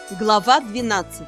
Глава 12.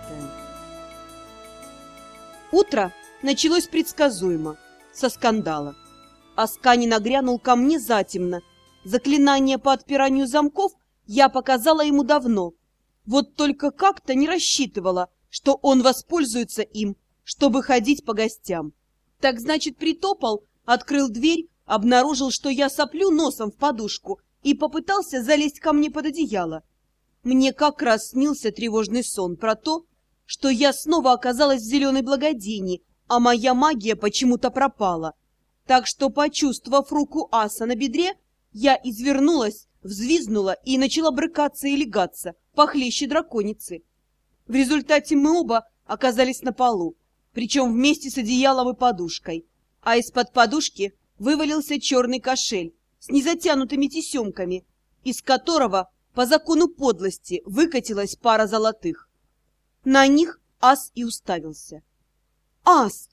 Утро началось предсказуемо, со скандала. Аскани нагрянул ко мне затемно. Заклинание по отпиранию замков я показала ему давно. Вот только как-то не рассчитывала, что он воспользуется им, чтобы ходить по гостям. Так значит, притопал, открыл дверь, обнаружил, что я соплю носом в подушку и попытался залезть ко мне под одеяло. Мне как раз снился тревожный сон про то, что я снова оказалась в зеленой благодении, а моя магия почему-то пропала. Так что, почувствовав руку аса на бедре, я извернулась, взвизгнула и начала брыкаться и легаться, похлеще драконицы. В результате мы оба оказались на полу, причем вместе с одеялом и подушкой, а из-под подушки вывалился черный кошель с незатянутыми тесемками, из которого по закону подлости выкатилась пара золотых. На них ас и уставился. «Ас,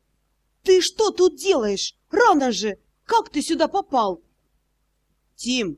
ты что тут делаешь? Рано же! Как ты сюда попал?» «Тим,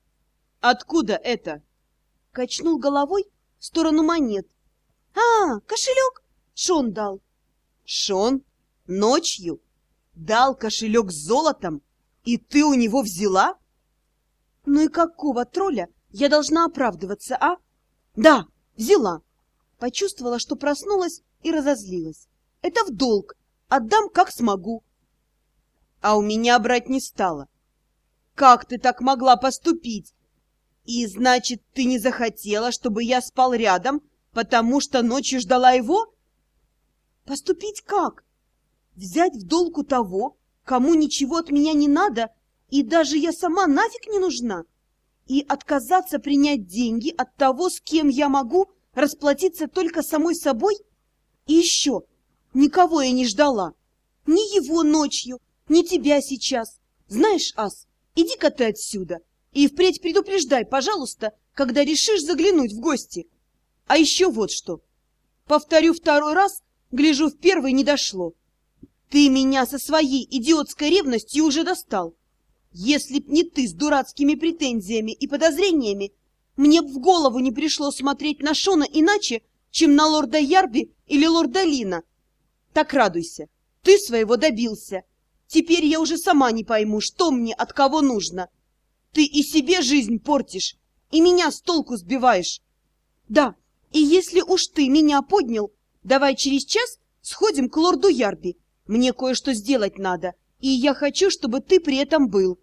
откуда это?» Качнул головой в сторону монет. «А, кошелек! Шон дал». «Шон? Ночью? Дал кошелек с золотом? И ты у него взяла?» «Ну и какого тролля я должна оправдываться, а?» «Да, взяла». Почувствовала, что проснулась и разозлилась. «Это в долг. Отдам, как смогу». «А у меня брать не стало». «Как ты так могла поступить? И, значит, ты не захотела, чтобы я спал рядом, потому что ночью ждала его?» «Поступить как? Взять в долг у того, кому ничего от меня не надо, и даже я сама нафиг не нужна? И отказаться принять деньги от того, с кем я могу расплатиться только самой собой? И еще, никого я не ждала. Ни его ночью, ни тебя сейчас. Знаешь, ас, иди-ка ты отсюда и впредь предупреждай, пожалуйста, когда решишь заглянуть в гости. А еще вот что. Повторю второй раз, гляжу, в первый не дошло. Ты меня со своей идиотской ревностью уже достал. Если б не ты с дурацкими претензиями и подозрениями, мне б в голову не пришло смотреть на Шона иначе, чем на лорда Ярби или лорда Лина. Так радуйся, ты своего добился. Теперь я уже сама не пойму, что мне от кого нужно. Ты и себе жизнь портишь, и меня с толку сбиваешь. Да, и если уж ты меня поднял, давай через час сходим к лорду Ярби. Мне кое-что сделать надо, и я хочу, чтобы ты при этом был».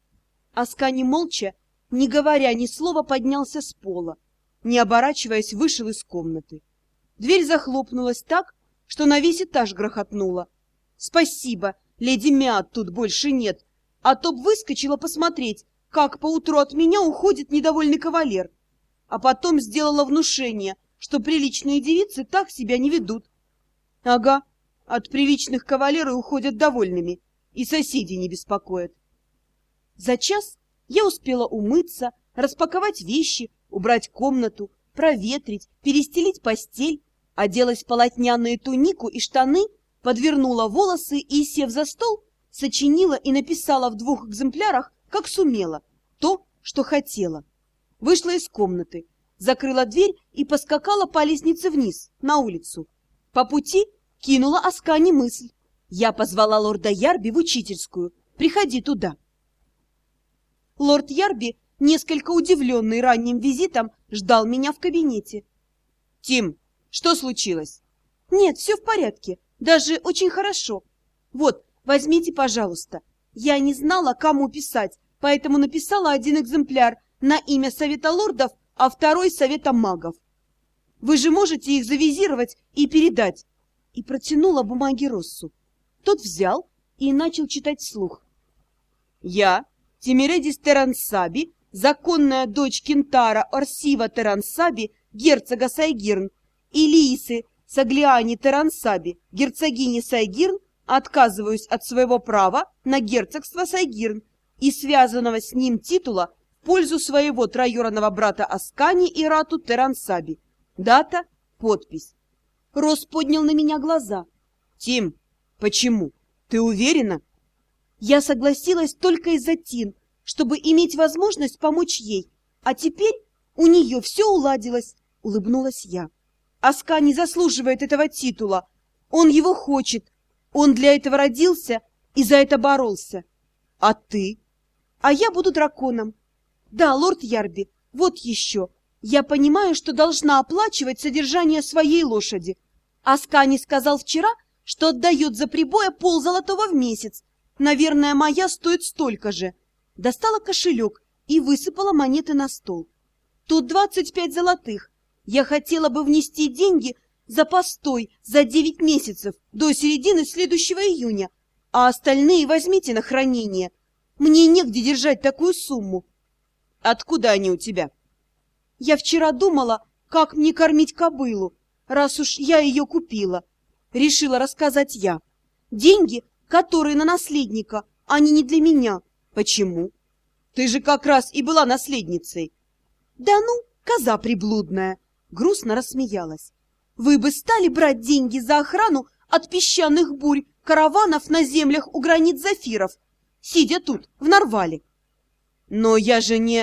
Аскани молча, не говоря ни слова, поднялся с пола, не оборачиваясь, вышел из комнаты. Дверь захлопнулась так, что на весь этаж грохотнула. «Спасибо, леди Миат тут больше нет, а то б выскочила посмотреть, как поутру от меня уходит недовольный кавалер. А потом сделала внушение, что приличные девицы так себя не ведут. Ага, от приличных кавалеры уходят довольными, и соседи не беспокоят». За час я успела умыться, распаковать вещи, убрать комнату, проветрить, перестелить постель, оделась в полотняную тунику и штаны, подвернула волосы и, сев за стол, сочинила и написала в 2 экземплярах, как сумела, то, что хотела. Вышла из комнаты, закрыла дверь и поскакала по лестнице вниз, на улицу. По пути кинула Аскани мысль. Я позвала лорда Ярби в учительскую. «Приходи туда». Лорд Ярби, несколько удивленный ранним визитом, ждал меня в кабинете. «Тим, что случилось?» «Нет, все в порядке, даже очень хорошо. Вот, возьмите, пожалуйста. Я не знала, кому писать, поэтому написала 1 экземпляр на имя Совета лордов, а 2 Совета магов. Вы же можете их завизировать и передать». И протянула бумаги Россу. Тот взял и начал читать вслух. «Я, Тимиредис Терансаби, законная дочь Кентара Орсива Терансаби, герцога Сайгирн, и Лиисы Саглиани Терансаби, герцогини Сайгирн, отказываюсь от своего права на герцогство Сайгирн и связанного с ним титула в пользу своего троюродного брата Аскани и Рату Терансаби. Дата, подпись». Росс поднял на меня глаза. «Тим, почему? Ты уверена?» Я согласилась только из-за Тин, чтобы иметь возможность помочь ей, а теперь у нее все уладилось. — улыбнулась я. Аска не заслуживает этого титула. Он его хочет. Он для этого родился и за это боролся. А ты? А я буду драконом. Да, лорд Ярби, вот еще. Я понимаю, что должна оплачивать содержание своей лошади. Аскани сказал вчера, что отдает за прибоя ползолотого в месяц. Наверное, моя стоит столько же. Достала кошелек и высыпала монеты на стол. Тут 25 золотых. Я хотела бы внести деньги за постой за 9 месяцев до середины следующего июня, а остальные возьмите на хранение. Мне негде держать такую сумму. Откуда они у тебя? Я вчера думала, как мне кормить кобылу, раз уж я ее купила. Решила рассказать я. Деньги, которые на наследника, они не для меня. Почему? Ты же как раз и была наследницей. Да ну, коза приблудная, грустно рассмеялась. Вы бы стали брать деньги за охрану от песчаных бурь караванов на землях у границ Зафиров, сидя тут, в Нарвале. Но я же не...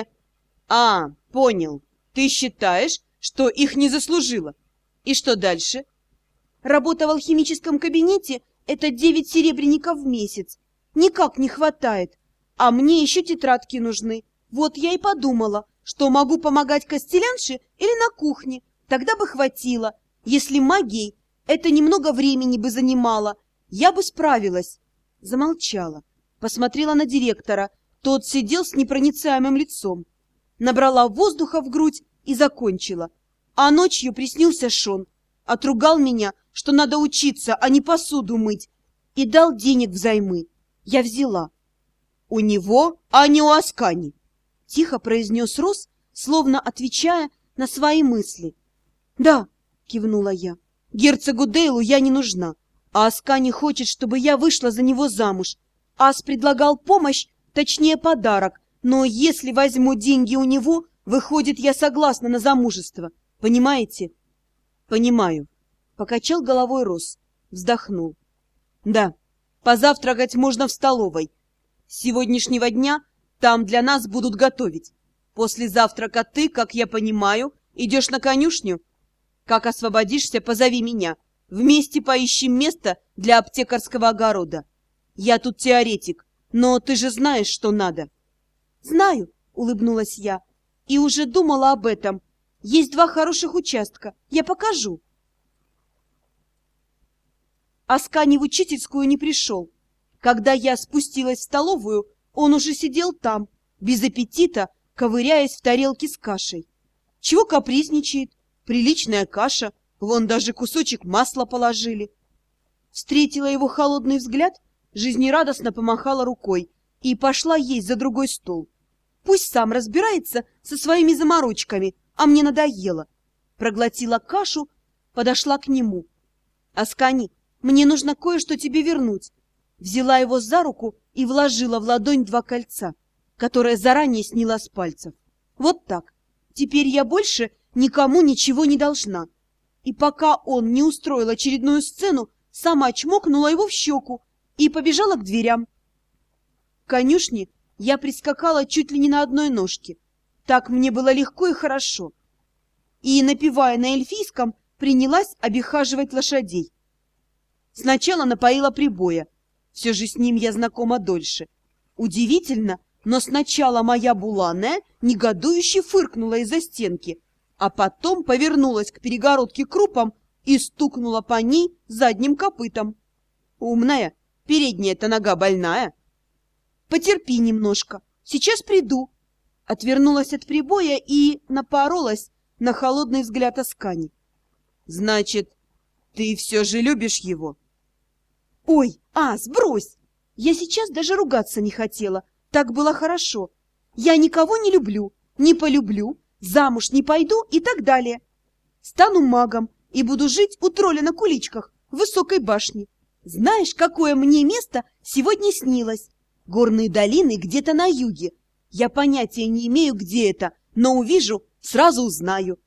А, понял. Ты считаешь, что их не заслужила. И что дальше? Работа в алхимическом кабинете — это 9 серебряников в месяц. Никак не хватает. А мне еще тетрадки нужны. Вот я и подумала, что могу помогать костелянше или на кухне. Тогда бы хватило. Если магией, это немного времени бы занимало. Я бы справилась. Замолчала. Посмотрела на директора. Тот сидел с непроницаемым лицом. Набрала воздуха в грудь и закончила. А ночью приснился Шон. Отругал меня, что надо учиться, а не посуду мыть. И дал денег взаймы. Я взяла. У него, а не у Аскани. Тихо произнес Рос, словно отвечая на свои мысли. Да, кивнула я. Герцогу Дейлу я не нужна. А Аскани хочет, чтобы я вышла за него замуж. Ас предлагал помощь, точнее подарок. Но если возьму деньги у него, выходит, я согласна на замужество. Понимаете? Понимаю. Покачал головой Рос. Вздохнул. Да, позавтракать можно в столовой. С сегодняшнего дня там для нас будут готовить. После завтрака ты, как я понимаю, идешь на конюшню. Как освободишься, позови меня. Вместе поищем место для аптекарского огорода. Я тут теоретик, но ты же знаешь, что надо. Знаю, улыбнулась я, и уже думала об этом. Есть 2 хороших участка, я покажу. Аскани в учительскую не пришел. Когда я спустилась в столовую, он уже сидел там, без аппетита, ковыряясь в тарелке с кашей. Чего капризничает? Приличная каша, вон даже кусочек масла положили. Встретила его холодный взгляд, жизнерадостно помахала рукой и пошла есть за другой стол. Пусть сам разбирается со своими заморочками, а мне надоело. Проглотила кашу, подошла к нему. Аскани, мне нужно кое-что тебе вернуть. Взяла его за руку и вложила в ладонь 2 кольца, которые заранее сняла с пальцев. Вот так. Теперь я больше никому ничего не должна. И пока он не устроил очередную сцену, сама чмокнула его в щеку и побежала к дверям. В конюшне я прискакала чуть ли не на одной ножке. Так мне было легко и хорошо. И, напевая на эльфийском, принялась обихаживать лошадей. Сначала напоила прибоя. Все же с ним я знакома дольше. Удивительно, но сначала моя буланая негодующе фыркнула из-за стенки, а потом повернулась к перегородке крупом и стукнула по ней задним копытом. Умная, передняя-то нога больная. Потерпи немножко, сейчас приду. Отвернулась от прибоя и напоролась на холодный взгляд Аскани. Значит, ты все же любишь его? Ой, сбрось! Я сейчас даже ругаться не хотела, так было хорошо. Я никого не люблю, не полюблю, замуж не пойду и так далее. Стану магом и буду жить у тролля на куличках в высокой башне. Знаешь, какое мне место сегодня снилось? Горные долины где-то на юге. Я понятия не имею, где это, но увижу, сразу узнаю.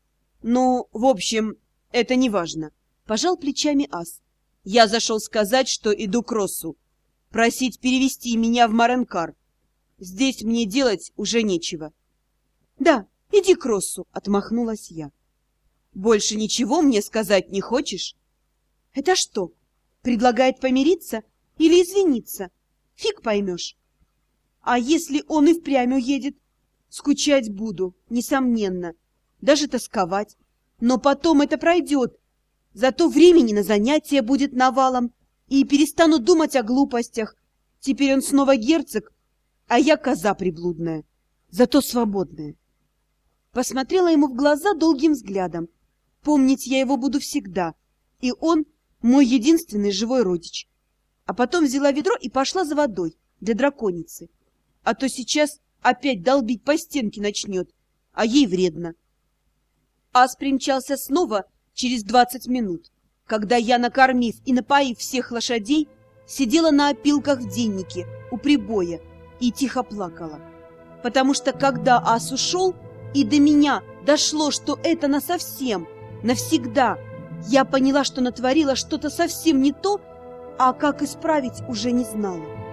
Ну, в общем, это не важно. Пожал плечами Ас. Я зашел сказать, что иду к Россу. Просить перевести меня в Маренкар. Здесь мне делать уже нечего. Да, иди к Россу, отмахнулась я. Больше ничего мне сказать не хочешь? Это что, предлагает помириться или извиниться? Фиг поймешь. А если он и впрямь уедет? Скучать буду, несомненно, даже тосковать. Но потом это пройдет. Зато времени на занятия будет навалом, и перестану думать о глупостях. Теперь он снова герцог, а я коза приблудная, зато свободная. Посмотрела ему в глаза долгим взглядом. Помнить я его буду всегда, и он мой единственный живой родич. А потом взяла ведро и пошла за водой для драконицы. А то сейчас опять долбить по стенке начнет, а ей вредно. Ас примчался снова через 20 минут, когда я, накормив и напоив всех лошадей, сидела на опилках в деннике у прибоя и тихо плакала. Потому что когда Ас ушел, и до меня дошло, что это насовсем, навсегда, я поняла, что натворила что-то совсем не то, а как исправить уже не знала.